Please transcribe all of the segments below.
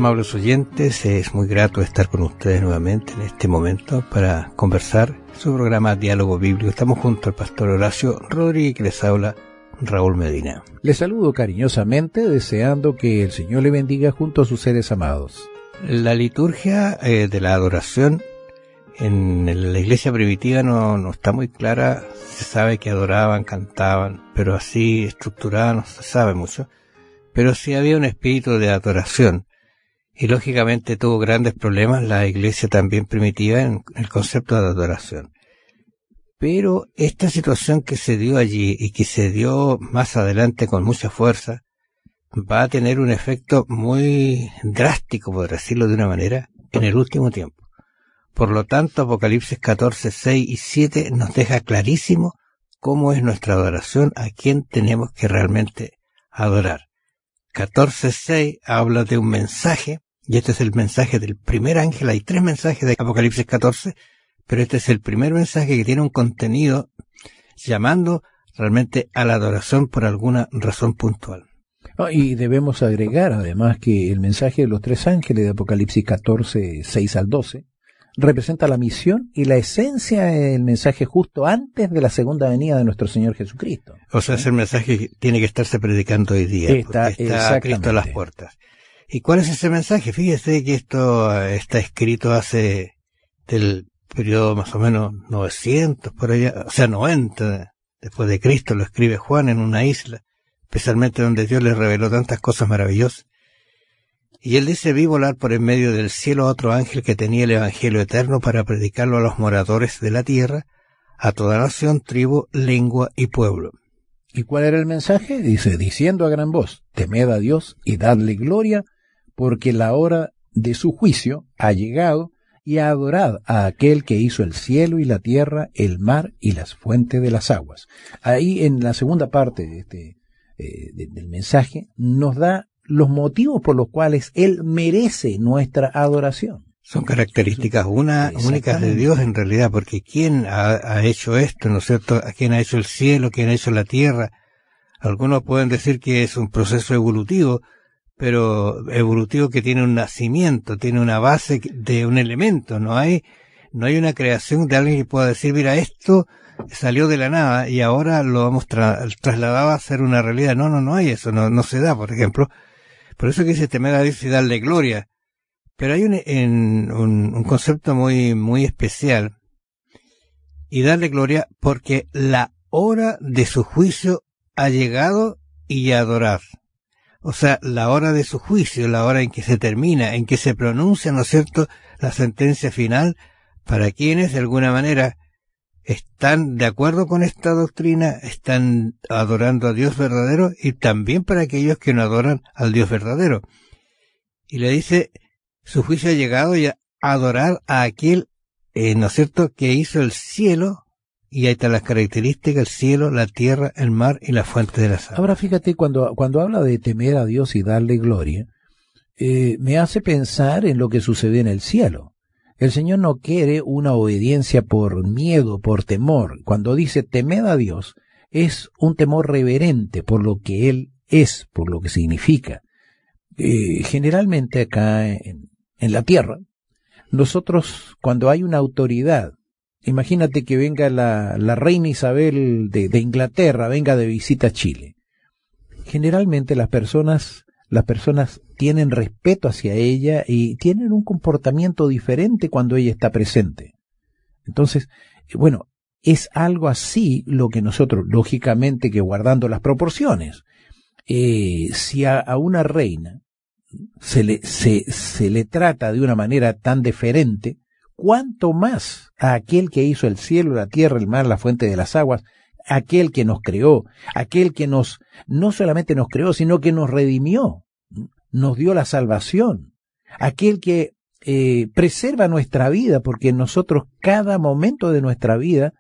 Amables oyentes, es muy grato estar con ustedes nuevamente en este momento para conversar su programa Diálogo Bíblico. Estamos junto al pastor Horacio Rodríguez, que les habla Raúl Medina. Les saludo cariñosamente, deseando que el Señor le bendiga junto a sus seres amados. La liturgia de la adoración en la iglesia primitiva no está muy clara. Se sabe que adoraban, cantaban, pero así estructurada no se sabe mucho. Pero sí había un espíritu de adoración. Y lógicamente tuvo grandes problemas la iglesia también primitiva en el concepto de adoración. Pero esta situación que se dio allí y que se dio más adelante con mucha fuerza, va a tener un efecto muy drástico, por decirlo de una manera, en el último tiempo. Por lo tanto, Apocalipsis 14, 6 y 7 nos deja clarísimo cómo es nuestra adoración, a quién tenemos que realmente adorar. 14.6 habla de un mensaje, y este es el mensaje del primer ángel. Hay 3 mensajes de Apocalipsis 14, pero este es el primer mensaje que tiene un contenido llamando realmente a la adoración por alguna razón puntual. Y debemos agregar además que el mensaje de los 3 ángeles de Apocalipsis 14, 6 al 12, representa la misión y la esencia del mensaje justo antes de la segunda venida de nuestro Señor Jesucristo. O sea, es el mensaje que tiene que estarse predicando hoy día, porque está Cristo a las puertas. ¿Y cuál es ese mensaje? Fíjese que esto está escrito hace del periodo más o menos 900, por allá, o sea, 90, después de Cristo, lo escribe Juan en una isla, especialmente donde Dios le reveló tantas cosas maravillosas. Y él dice: vi volar por en medio del cielo a otro ángel que tenía el evangelio eterno para predicarlo a los moradores de la tierra, a toda nación, tribu, lengua y pueblo. ¿Y cuál era el mensaje? Dice: diciendo a gran voz, temed a Dios y dadle gloria, porque la hora de su juicio ha llegado, y adorad a aquel que hizo el cielo y la tierra, el mar y las fuentes de las aguas. Ahí en la segunda parte de del mensaje nos da los motivos por los cuales Él merece nuestra adoración. Son características únicas de Dios en realidad, porque ¿quién ha hecho esto, no es cierto? ¿A quién ha hecho el cielo? ¿Quién ha hecho la tierra? Algunos pueden decir que es un proceso evolutivo, pero evolutivo que tiene un nacimiento, tiene una base de un elemento. No hay una creación de alguien que pueda decir: mira, esto salió de la nada y ahora lo hemos trasladado a ser una realidad. No hay eso, no se da, por ejemplo. Por eso que dice: temed a Dios y darle gloria. Pero hay un concepto muy especial. Y darle gloria porque la hora de su juicio ha llegado, y adorar. O sea, la hora de su juicio, la hora en que se termina, en que se pronuncia, ¿no es cierto?, la sentencia final, para quienes de alguna manera están de acuerdo con esta doctrina, están adorando a Dios verdadero, y también para aquellos que no adoran al Dios verdadero. Y le dice: su juicio ha llegado, y a adorar a aquel, ¿no es cierto?, que hizo el cielo, y ahí están las características: el cielo, la tierra, el mar y la fuente de las aguas. Ahora fíjate, cuando habla de temer a Dios y darle gloria, me hace pensar en lo que sucede en el cielo. El Señor no quiere una obediencia por miedo, por temor. Cuando dice temed a Dios, es un temor reverente por lo que Él es, por lo que significa. Generalmente acá en la tierra, nosotros, cuando hay una autoridad, imagínate que venga la reina Isabel de Inglaterra, venga de visita a Chile. Generalmente las personas tienen respeto hacia ella y tienen un comportamiento diferente cuando ella está presente. Entonces, bueno, es algo así lo que nosotros, lógicamente que guardando las proporciones, si a una reina se le trata de una manera tan deferente, cuánto más a aquel que hizo el cielo, la tierra, el mar, la fuente de las aguas, aquel que nos creó, aquel que no solamente nos creó, sino que nos redimió, nos dio la salvación, aquel que preserva nuestra vida, porque nosotros cada momento de nuestra vida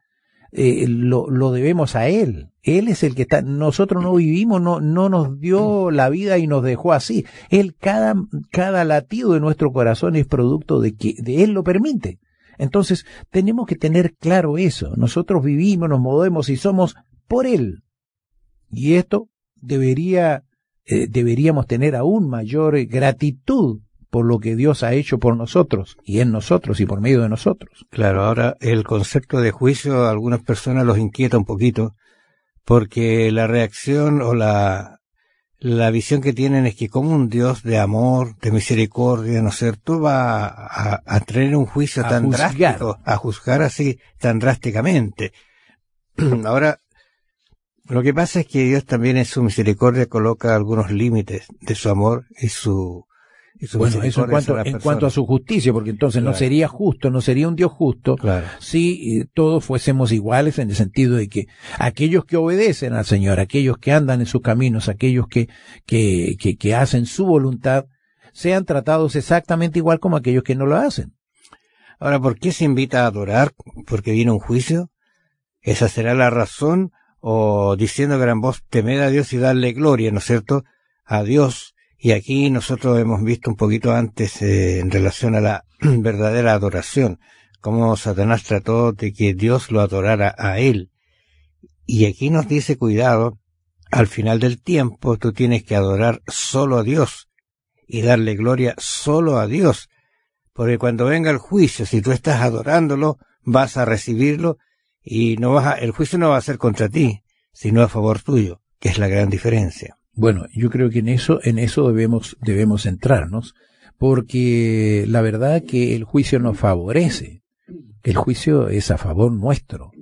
lo debemos a Él. Él es el que está, nosotros no vivimos, no nos dio la vida y nos dejó así. Él, cada latido de nuestro corazón es producto de que de Él lo permite. Entonces, tenemos que tener claro eso. Nosotros vivimos, nos movemos y somos por Él. Y esto deberíamos tener aún mayor gratitud por lo que Dios ha hecho por nosotros y en nosotros y por medio de nosotros. Claro, ahora el concepto de juicio a algunas personas los inquieta un poquito, porque la reacción o la visión que tienen es que como un Dios de amor, de misericordia, ¿no es cierto?, va a tener un juicio tan drástico, a juzgar así tan drásticamente. Ahora, lo que pasa es que Dios también en su misericordia coloca algunos límites de su amor y su bueno, eso en cuanto a su justicia, porque entonces no sería justo, no sería un Dios justo, si todos fuésemos iguales, en el sentido de que aquellos que obedecen al Señor, aquellos que andan en sus caminos, aquellos que hacen su voluntad, sean tratados exactamente igual como aquellos que no lo hacen. Ahora, ¿por qué se invita a adorar? ¿Porque viene un juicio? ¿Esa será la razón? O diciendo a gran voz, temed a Dios y darle gloria, ¿no es cierto?, a Dios. Y aquí nosotros hemos visto un poquito antes en relación a la verdadera adoración, cómo Satanás trató de que Dios lo adorara a él. Y aquí nos dice, cuidado, al final del tiempo tú tienes que adorar solo a Dios y darle gloria solo a Dios. Porque cuando venga el juicio, si tú estás adorándolo, vas a recibirlo y el juicio no va a ser contra ti, sino a favor tuyo, que es la gran diferencia. Bueno, yo creo que en eso debemos centrarnos, porque la verdad que el juicio nos favorece. El juicio es a favor nuestro.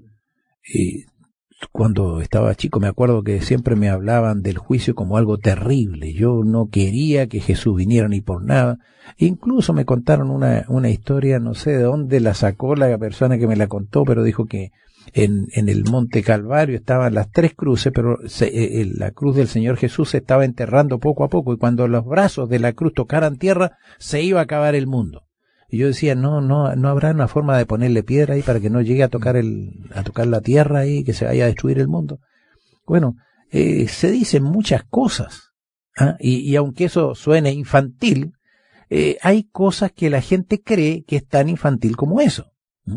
Cuando estaba chico me acuerdo que siempre me hablaban del juicio como algo terrible. Yo no quería que Jesús viniera ni por nada. Incluso me contaron una historia, no sé de dónde la sacó la persona que me la contó, pero dijo que en el Monte Calvario estaban las 3 cruces, pero la cruz del Señor Jesús se estaba enterrando poco a poco, y cuando los brazos de la cruz tocaran tierra, se iba a acabar el mundo. Y yo decía, no habrá una forma de ponerle piedra ahí para que no llegue a tocar la tierra ahí, que se vaya a destruir el mundo. Bueno, se dicen muchas cosas, y aunque eso suene infantil, hay cosas que la gente cree que es tan infantil como eso.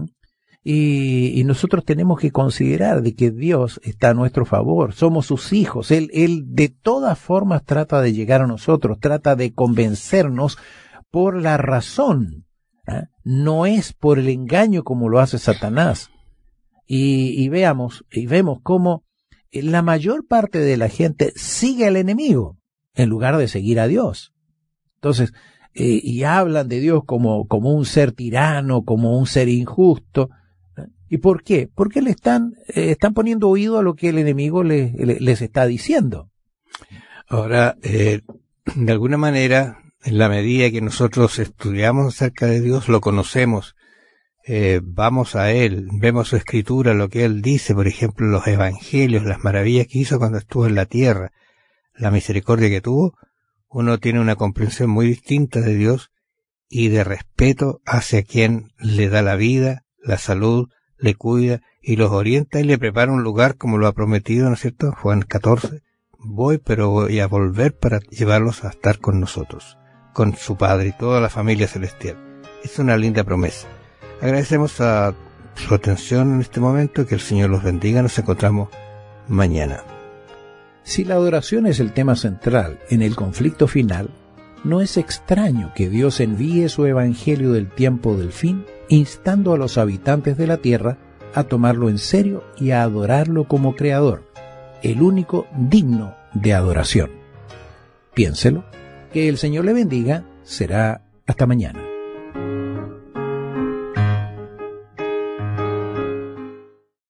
Y nosotros tenemos que considerar de que Dios está a nuestro favor, somos sus hijos, Él de todas formas trata de llegar a nosotros, trata de convencernos por la razón, no es por el engaño como lo hace Satanás. Y vemos cómo la mayor parte de la gente sigue al enemigo en lugar de seguir a Dios. Entonces, y hablan de Dios como un ser tirano, como un ser injusto. ¿Y por qué? Porque le están poniendo oído a lo que el enemigo les está diciendo. Ahora, de alguna manera, en la medida que nosotros estudiamos acerca de Dios, lo conocemos, vamos a Él, vemos su escritura, lo que Él dice, por ejemplo, los evangelios, las maravillas que hizo cuando estuvo en la tierra, la misericordia que tuvo, uno tiene una comprensión muy distinta de Dios y de respeto hacia quien le da la vida, la salud, le cuida y los orienta y le prepara un lugar como lo ha prometido, ¿no es cierto? Juan 14, pero voy a volver para llevarlos a estar con nosotros, con su Padre y toda la familia celestial. Es una linda promesa. Agradecemos a su atención en este momento, que el Señor los bendiga, nos encontramos mañana. Si la adoración es el tema central en el conflicto final, no es extraño que Dios envíe su evangelio del tiempo del fin, instando a los habitantes de la tierra a tomarlo en serio y a adorarlo como creador, el único digno de adoración. Piénselo, que el Señor le bendiga, será hasta mañana.